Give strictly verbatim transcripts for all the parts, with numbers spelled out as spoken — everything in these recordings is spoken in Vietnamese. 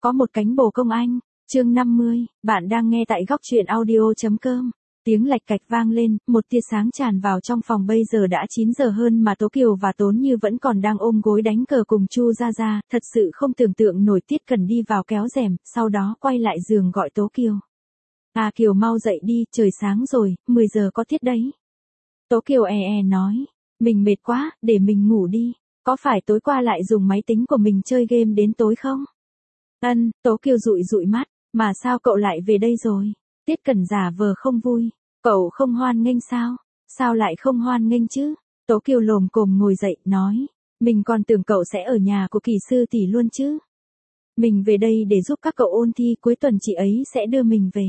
Có một cánh bồ công anh, chương năm mươi, bạn đang nghe tại góc truyện audio.com. Tiếng lạch cạch vang lên, một tia sáng tràn vào trong phòng. Bây giờ đã chín giờ hơn mà Tố Kiều và Tốn Như vẫn còn đang ôm gối đánh cờ cùng Chu Gia Gia, thật sự không tưởng tượng nổi. Tiết Cần đi vào kéo rèm, sau đó quay lại giường gọi Tố Kiều. À Kiều mau dậy đi, trời sáng rồi, mười giờ có tiết đấy. Tố Kiều e e nói, mình mệt quá, để mình ngủ đi, có phải tối qua lại dùng máy tính của mình chơi game đến tối không? Ân, Tố Kiều dụi dụi mắt, mà sao cậu lại về đây rồi? Tiết Cần giả vờ không vui, cậu không hoan nghênh sao? Sao lại không hoan nghênh chứ? Tố Kiều lồm cồm ngồi dậy, nói, mình còn tưởng cậu sẽ ở nhà của Kỳ sư tỷ luôn chứ. Mình về đây để giúp các cậu ôn thi, cuối tuần chị ấy sẽ đưa mình về.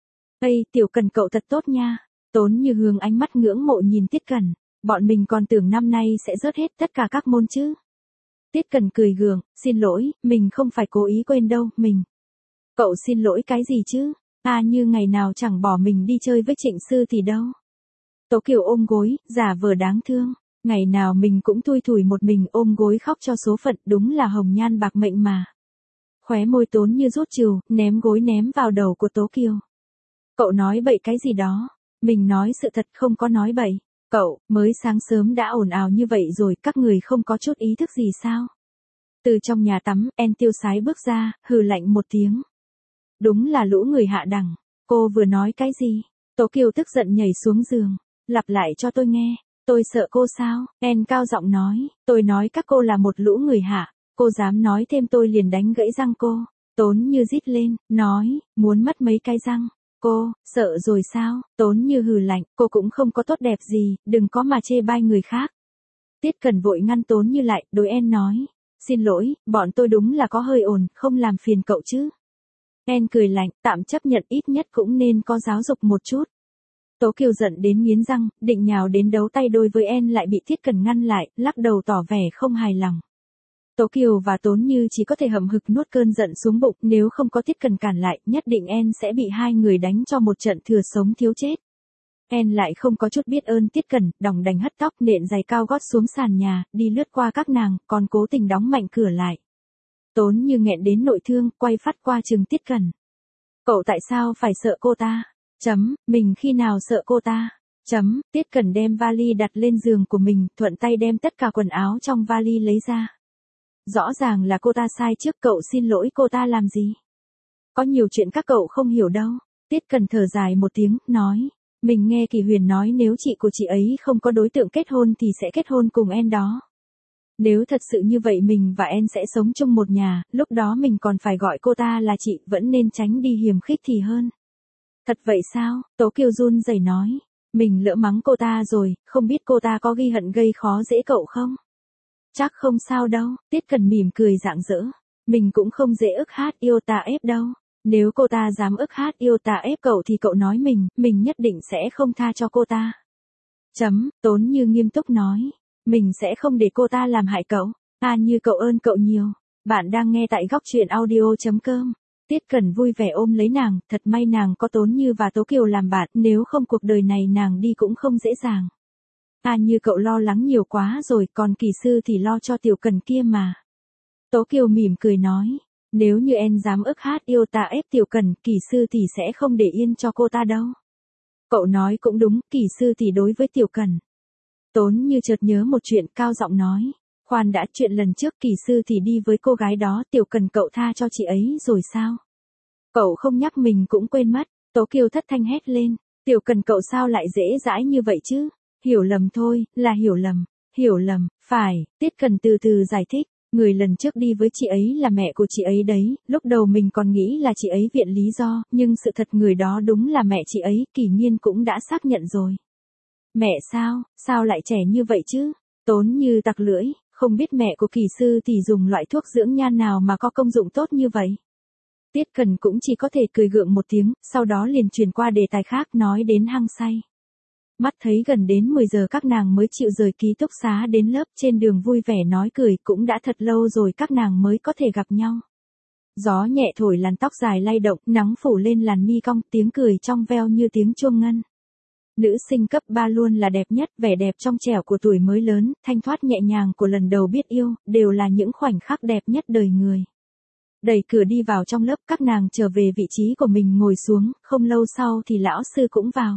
Ây, Tiểu Cần cậu thật tốt nha. Tốn Như hướng ánh mắt ngưỡng mộ nhìn Tiết Cần, bọn mình còn tưởng năm nay sẽ rớt hết tất cả các môn chứ. Tiết Cần cười gượng, xin lỗi, mình không phải cố ý quên đâu, mình. Cậu xin lỗi cái gì chứ? À như ngày nào chẳng bỏ mình đi chơi với Trịnh sư thì đâu. Tố Kiều ôm gối, giả vờ đáng thương, ngày nào mình cũng thui thủi một mình ôm gối khóc cho số phận, đúng là hồng nhan bạc mệnh mà. Khóe môi Tốn Như rút trừ, ném gối ném vào đầu của Tố Kiều. Cậu nói bậy cái gì đó? Mình nói sự thật không có nói bậy. Cậu, mới sáng sớm đã ồn ào như vậy rồi, các người không có chút ý thức gì sao? Từ trong nhà tắm, En tiêu sái bước ra, hừ lạnh một tiếng. Đúng là lũ người hạ đẳng, cô vừa nói cái gì? Tố Kiều tức giận nhảy xuống giường, lặp lại cho tôi nghe, tôi sợ cô sao? En cao giọng nói, tôi nói các cô là một lũ người hạ, cô dám nói thêm tôi liền đánh gãy răng cô. Tốn Như rít lên, nói, muốn mất mấy cái răng. Cô, sợ rồi sao? Tốn Như hừ lạnh, cô cũng không có tốt đẹp gì, đừng có mà chê bai người khác. Tiết Cần vội ngăn Tốn Như lại, đối En nói, xin lỗi, bọn tôi đúng là có hơi ồn, không làm phiền cậu chứ. En cười lạnh, tạm chấp nhận, ít nhất cũng nên có giáo dục một chút. Tố Kiều giận đến nghiến răng, định nhào đến đấu tay đôi với En lại bị Tiết Cần ngăn lại, lắc đầu tỏ vẻ không hài lòng. Tố Kiều và Tốn Như chỉ có thể hậm hực nuốt cơn giận xuống bụng, nếu không có Tiết Cần cản lại, nhất định En sẽ bị hai người đánh cho một trận thừa sống thiếu chết. En lại không có chút biết ơn Tiết Cần, đòng đành hất tóc nện giày cao gót xuống sàn nhà, đi lướt qua các nàng, còn cố tình đóng mạnh cửa lại. Tốn Như nghẹn đến nội thương, quay phát qua chừng Tiết Cần. Cậu tại sao phải sợ cô ta? Chấm, mình khi nào sợ cô ta? Chấm, Tiết Cần đem vali đặt lên giường của mình, thuận tay đem tất cả quần áo trong vali lấy ra. Rõ ràng là cô ta sai trước, cậu xin lỗi cô ta làm gì? Có nhiều chuyện các cậu không hiểu đâu. Tiết Cần thở dài một tiếng, nói, mình nghe Kỳ Huyền nói nếu chị của chị ấy không có đối tượng kết hôn thì sẽ kết hôn cùng En đó. Nếu thật sự như vậy mình và En sẽ sống chung một nhà, lúc đó mình còn phải gọi cô ta là chị, vẫn nên tránh đi hiềm khích thì hơn. Thật vậy sao? Tố Kiều run rẩy nói, mình lỡ mắng cô ta rồi, không biết cô ta có ghi hận gây khó dễ cậu không? Chắc không sao đâu, Tiết Cần mỉm cười rạng rỡ. Mình cũng không dễ ức hát yêu ta ép đâu. Nếu cô ta dám ức hát yêu ta ép cậu thì cậu nói mình, mình nhất định sẽ không tha cho cô ta. Chấm, Tốn Như nghiêm túc nói. Mình sẽ không để cô ta làm hại cậu. À Như cậu ơn cậu nhiều. Bạn đang nghe tại góc truyện audio.com. Tiết Cần vui vẻ ôm lấy nàng, thật may nàng có Tốn Như và Tố Kiều làm bạn, nếu không cuộc đời này nàng đi cũng không dễ dàng. À Như cậu lo lắng nhiều quá rồi, còn Kỳ sư thì lo cho Tiểu Cần kia mà. Tố Kiều mỉm cười nói, nếu như En dám ức hát yêu ta ép Tiểu Cần, Kỳ sư thì sẽ không để yên cho cô ta đâu. Cậu nói cũng đúng, Kỳ sư thì đối với Tiểu Cần. Tốn Như chợt nhớ một chuyện, cao giọng nói, khoan đã, chuyện lần trước Kỳ sư thì đi với cô gái đó, Tiểu Cần cậu tha cho chị ấy rồi sao? Cậu không nhắc mình cũng quên mất. Tố Kiều thất thanh hét lên, Tiểu Cần cậu sao lại dễ dãi như vậy chứ? Hiểu lầm thôi, là hiểu lầm, hiểu lầm, phải, Tiết Cần từ từ giải thích, người lần trước đi với chị ấy là mẹ của chị ấy đấy, lúc đầu mình còn nghĩ là chị ấy viện lý do, nhưng sự thật người đó đúng là mẹ chị ấy, Kỳ Nhiên cũng đã xác nhận rồi. Mẹ sao, sao lại trẻ như vậy chứ? Tốn Như tặc lưỡi, không biết mẹ của Kỳ sư thì dùng loại thuốc dưỡng nhan nào mà có công dụng tốt như vậy. Tiết Cần cũng chỉ có thể cười gượng một tiếng, sau đó liền chuyển qua đề tài khác nói đến hăng say. Mắt thấy gần đến mười giờ các nàng mới chịu rời ký túc xá đến lớp, trên đường vui vẻ nói cười, cũng đã thật lâu rồi các nàng mới có thể gặp nhau. Gió nhẹ thổi làn tóc dài lay động, nắng phủ lên làn mi cong, tiếng cười trong veo như tiếng chuông ngân. Nữ sinh cấp ba luôn là đẹp nhất, vẻ đẹp trong trẻo của tuổi mới lớn, thanh thoát nhẹ nhàng của lần đầu biết yêu, đều là những khoảnh khắc đẹp nhất đời người. Đẩy cửa đi vào trong lớp, các nàng trở về vị trí của mình ngồi xuống, không lâu sau thì lão sư cũng vào.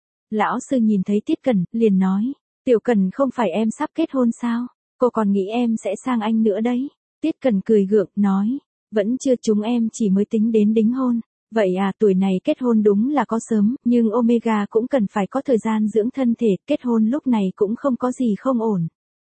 Lão sư nhìn thấy Tiết Cẩn, liền nói, Tiểu Cẩn không phải em sắp kết hôn sao? Cô còn nghĩ em sẽ sang Anh nữa đấy. Tiết Cẩn cười gượng, nói, vẫn chưa, chúng em chỉ mới tính đến đính hôn. Vậy à, tuổi này kết hôn đúng là có sớm, nhưng Omega cũng cần phải có thời gian dưỡng thân thể, kết hôn lúc này cũng không có gì không ổn.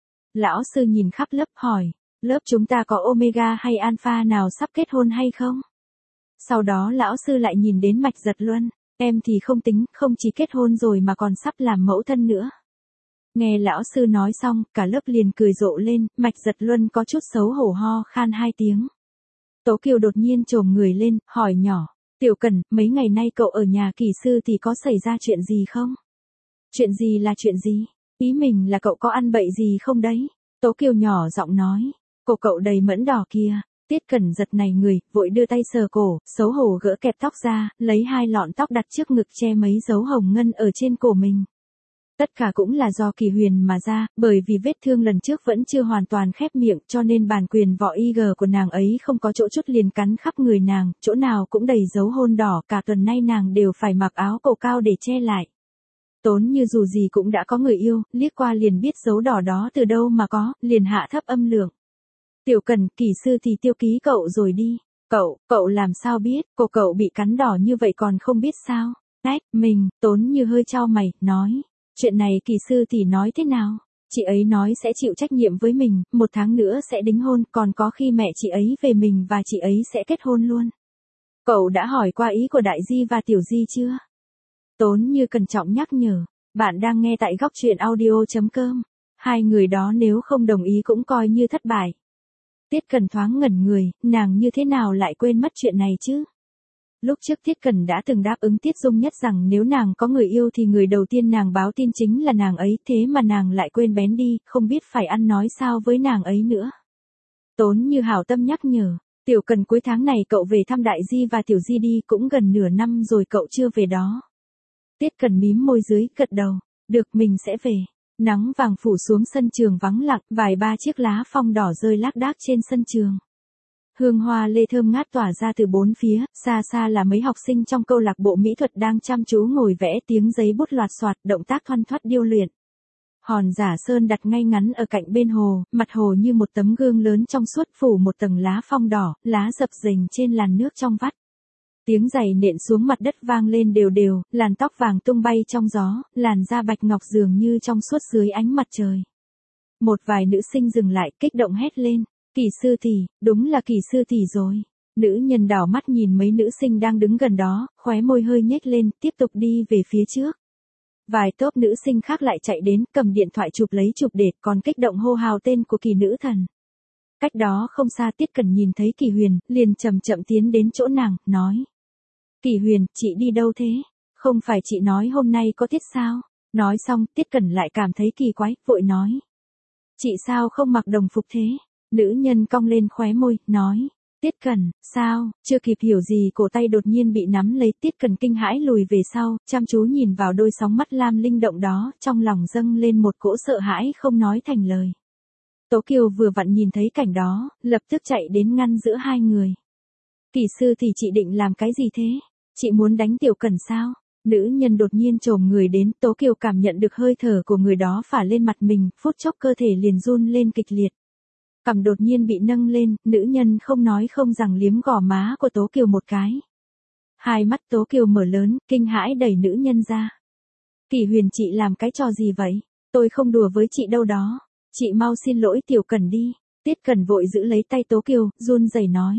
Lão sư nhìn khắp lớp hỏi, lớp chúng ta có Omega hay Alpha nào sắp kết hôn hay không? Sau đó lão sư lại nhìn đến Mạch Giật Luân, em thì không tính, không chỉ kết hôn rồi mà còn sắp làm mẫu thân nữa. Nghe lão sư nói xong, cả lớp liền cười rộ lên, Mạch Giật Luân có chút xấu hổ ho khan hai tiếng. Tố Kiều đột nhiên chồm người lên, hỏi nhỏ, Tiểu Cẩn, mấy ngày nay cậu ở nhà kỳ sư thì có xảy ra chuyện gì không? Chuyện gì là chuyện gì? Ý mình là cậu có ăn bậy gì không đấy? Tố Kiều nhỏ giọng nói, cổ cậu đầy mẫn đỏ kia. Tiết Cẩn giật này người, vội đưa tay sờ cổ, xấu hổ gỡ kẹp tóc ra, lấy hai lọn tóc đặt trước ngực che mấy dấu hồng ngân ở trên cổ mình. Tất cả cũng là do Kỳ Huyền mà ra, bởi vì vết thương lần trước vẫn chưa hoàn toàn khép miệng cho nên bản quyền võ y gờ của nàng ấy không có chỗ chút liền cắn khắp người nàng, chỗ nào cũng đầy dấu hôn đỏ, cả tuần nay nàng đều phải mặc áo cổ cao để che lại. Tốn Như dù gì cũng đã có người yêu, liếc qua liền biết dấu đỏ đó từ đâu mà có, liền hạ thấp âm lượng. Tiểu Cẩn, kỳ sư thì tiêu ký cậu rồi đi. Cậu, cậu làm sao biết, cô cậu bị cắn đỏ như vậy còn không biết sao? Ách, mình, Tốn Như hơi chau mày, nói. Chuyện này kỳ sư thì nói thế nào? Chị ấy nói sẽ chịu trách nhiệm với mình, một tháng nữa sẽ đính hôn, còn có khi mẹ chị ấy về mình và chị ấy sẽ kết hôn luôn. Cậu đã hỏi qua ý của Đại Di và Tiểu Di chưa? Tốn Như cẩn trọng nhắc nhở. Bạn đang nghe tại góc truyện audio.com. Hai người đó nếu không đồng ý cũng coi như thất bại. Tiết Cẩn thoáng ngẩn người, nàng như thế nào lại quên mất chuyện này chứ? Lúc trước Tiết Cẩn đã từng đáp ứng Tiết Dung Nhất rằng nếu nàng có người yêu thì người đầu tiên nàng báo tin chính là nàng ấy, thế mà nàng lại quên bén đi, không biết phải ăn nói sao với nàng ấy nữa. Tốn Như hảo tâm nhắc nhở, Tiểu Cẩn cuối tháng này cậu về thăm Đại Di và Tiểu Di đi, cũng gần nửa năm rồi cậu chưa về đó. Tiết Cẩn mím môi dưới, gật đầu, được mình sẽ về. Nắng vàng phủ xuống sân trường vắng lặng, vài ba chiếc lá phong đỏ rơi lác đác trên sân trường. Hương hoa lê thơm ngát tỏa ra từ bốn phía, xa xa là mấy học sinh trong câu lạc bộ mỹ thuật đang chăm chú ngồi vẽ, tiếng giấy bút loạt xoạt, động tác thoăn thoắt điêu luyện. Hòn Giả Sơn đặt ngay ngắn ở cạnh bên hồ, mặt hồ như một tấm gương lớn trong suốt phủ một tầng lá phong đỏ, lá dập dềnh trên làn nước trong vắt. Tiếng giày nện xuống mặt đất vang lên đều đều, làn tóc vàng tung bay trong gió, làn da bạch ngọc dường như trong suốt dưới ánh mặt trời. Một vài nữ sinh dừng lại, kích động hét lên, kỳ sư tỷ, đúng là kỳ sư tỷ rồi. Nữ nhân đảo mắt nhìn mấy nữ sinh đang đứng gần đó, khóe môi hơi nhếch lên, tiếp tục đi về phía trước. Vài tốp nữ sinh khác lại chạy đến, cầm điện thoại chụp lấy chụp để, còn kích động hô hào tên của kỳ nữ thần. Cách đó không xa Tiết Cẩn nhìn thấy Kỳ Huyền, liền chậm chậm tiến đến chỗ nàng, nói. Kỳ Huyền, chị đi đâu thế? Không phải chị nói hôm nay có tiết sao? Nói xong, Tiết Cẩn lại cảm thấy kỳ quái, vội nói. Chị sao không mặc đồng phục thế? Nữ nhân cong lên khóe môi, nói. Tiết Cẩn, sao? Chưa kịp hiểu gì, cổ tay đột nhiên bị nắm lấy, Tiết Cẩn kinh hãi lùi về sau, chăm chú nhìn vào đôi sóng mắt lam linh động đó, trong lòng dâng lên một cỗ sợ hãi không nói thành lời. Tố Kiều vừa vặn nhìn thấy cảnh đó, lập tức chạy đến ngăn giữa hai người. Kỳ sư thì chị định làm cái gì thế? Chị muốn đánh Tiểu Cẩn sao? Nữ nhân đột nhiên chồm người đến, Tố Kiều cảm nhận được hơi thở của người đó phả lên mặt mình, phút chốc cơ thể liền run lên kịch liệt. Cằm đột nhiên bị nâng lên, nữ nhân không nói không rằng liếm gò má của Tố Kiều một cái. Hai mắt Tố Kiều mở lớn, kinh hãi đẩy nữ nhân ra. Kỳ Huyền, chị làm cái trò gì vậy? Tôi không đùa với chị đâu đó. Chị mau xin lỗi Tiểu Cẩn đi. Tiết Cẩn vội giữ lấy tay Tố Kiều, run rẩy nói.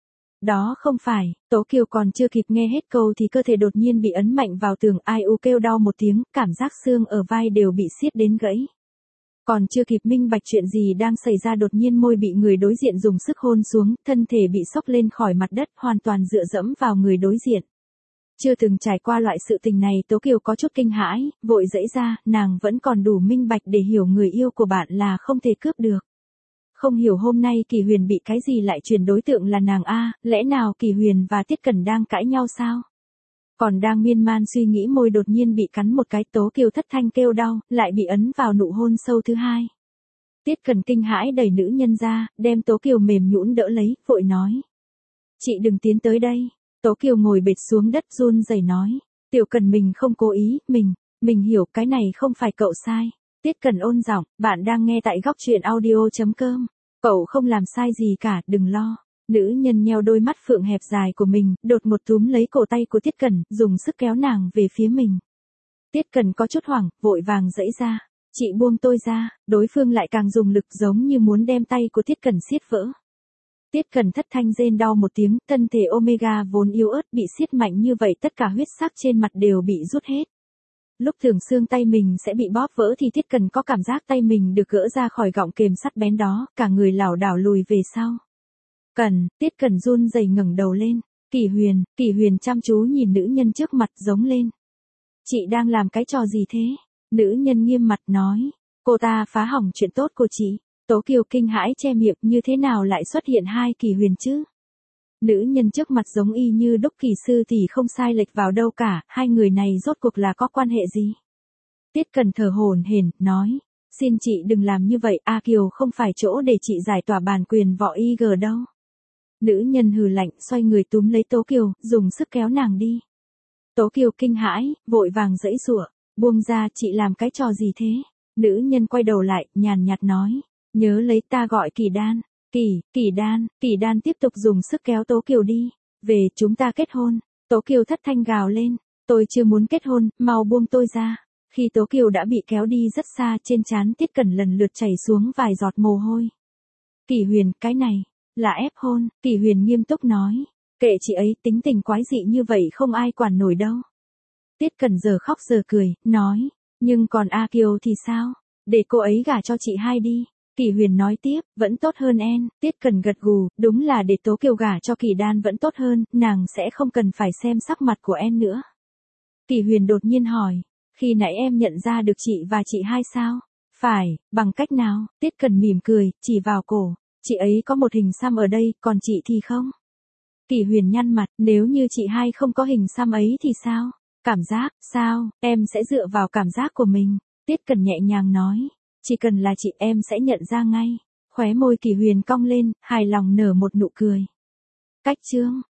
Đó không phải, Tố Kiều còn chưa kịp nghe hết câu thì cơ thể đột nhiên bị ấn mạnh vào tường, ai u kêu đau một tiếng, cảm giác xương ở vai đều bị siết đến gãy. Còn chưa kịp minh bạch chuyện gì đang xảy ra, đột nhiên môi bị người đối diện dùng sức hôn xuống, thân thể bị xốc lên khỏi mặt đất, hoàn toàn dựa dẫm vào người đối diện. Chưa từng trải qua loại sự tình này, Tố Kiều có chút kinh hãi, vội giãy ra, nàng vẫn còn đủ minh bạch để hiểu người yêu của bạn là không thể cướp được. Không hiểu hôm nay Kỳ Huyền bị cái gì lại chuyển đối tượng là nàng a, lẽ nào Kỳ Huyền và Tiết Cẩn đang cãi nhau sao? Còn đang miên man suy nghĩ, môi đột nhiên bị cắn một cái, Tố Kiều thất thanh kêu đau, lại bị ấn vào nụ hôn sâu thứ hai. Tiết Cẩn kinh hãi đẩy nữ nhân ra, đem Tố Kiều mềm nhũn đỡ lấy, vội nói. Chị đừng tiến tới đây. Tố Kiều ngồi bệt xuống đất run rẩy nói. Tiểu Cần mình không cố ý, mình, mình hiểu cái này không phải cậu sai. Tiết Cần ôn giọng, bạn đang nghe tại góc truyện audio.com. Cậu không làm sai gì cả, đừng lo. Nữ nhân nheo đôi mắt phượng hẹp dài của mình, đột một túm lấy cổ tay của Tiết Cần, dùng sức kéo nàng về phía mình. Tiết Cần có chút hoảng, vội vàng giãy ra. Chị buông tôi ra, đối phương lại càng dùng lực giống như muốn đem tay của Tiết Cần siết vỡ. Tiết Cần thất thanh rên đau một tiếng, thân thể Omega vốn yếu ớt bị siết mạnh như vậy tất cả huyết sắc trên mặt đều bị rút hết. Lúc thường xương tay mình sẽ bị bóp vỡ thì Tiết Cần có cảm giác tay mình được gỡ ra khỏi gọng kềm sắt bén đó, cả người lảo đảo lùi về sau. Cần, Tiết Cần run rẩy ngẩng đầu lên. Kỷ Huyền, Kỷ Huyền chăm chú nhìn nữ nhân trước mặt giống lên. Chị đang làm cái trò gì thế? Nữ nhân nghiêm mặt nói. Cô ta phá hỏng chuyện tốt của chị. Tố Kiều kinh hãi che miệng, như thế nào lại xuất hiện hai Kỷ Huyền chứ? Nữ nhân trước mặt giống y như đúc kỳ sư thì không sai lệch vào đâu cả, hai người này rốt cuộc là có quan hệ gì? Tiết Cần thở hổn hển, nói. Xin chị đừng làm như vậy, A Kiều không phải chỗ để chị giải tỏa bản quyền võ i giê đâu. Nữ nhân hừ lạnh, xoay người túm lấy Tố Kiều, dùng sức kéo nàng đi. Tố Kiều kinh hãi, vội vàng giãy giụa, buông ra, chị làm cái trò gì thế? Nữ nhân quay đầu lại, nhàn nhạt nói, nhớ lấy ta gọi Kỳ Đan. Kỳ, Kỳ Đan, Kỳ Đan tiếp tục dùng sức kéo Tố Kiều đi. Về, chúng ta kết hôn. Tố Kiều thất thanh gào lên, tôi chưa muốn kết hôn, mau buông tôi ra. Khi Tố Kiều đã bị kéo đi rất xa, trên trán Tiết Cần lần lượt chảy xuống vài giọt mồ hôi. Kỷ Huyền, cái này là ép hôn. Kỷ Huyền nghiêm túc nói, kệ chị ấy, tính tình quái dị như vậy không ai quản nổi đâu. Tiết Cần giờ khóc giờ cười, nói, nhưng còn A Kiều thì sao? Để cô ấy gả cho chị hai đi. Kỷ Huyền nói tiếp, vẫn tốt hơn en. Tiết Cần gật gù, đúng là để Tố Kiều gả cho Kỳ Đan vẫn tốt hơn, nàng sẽ không cần phải xem sắc mặt của en nữa. Kỷ Huyền đột nhiên hỏi, khi nãy em nhận ra được chị và chị hai sao? Phải, bằng cách nào? Tiết Cần mỉm cười, chỉ vào cổ, chị ấy có một hình xăm ở đây, còn chị thì không. Kỷ Huyền nhăn mặt, nếu như chị hai không có hình xăm ấy thì sao? Cảm giác, sao, em sẽ dựa vào cảm giác của mình. Tiết Cần nhẹ nhàng nói, chỉ cần là chị em sẽ nhận ra ngay. Khóe môi Kỷ Huyền cong lên, hài lòng nở một nụ cười. Cách chương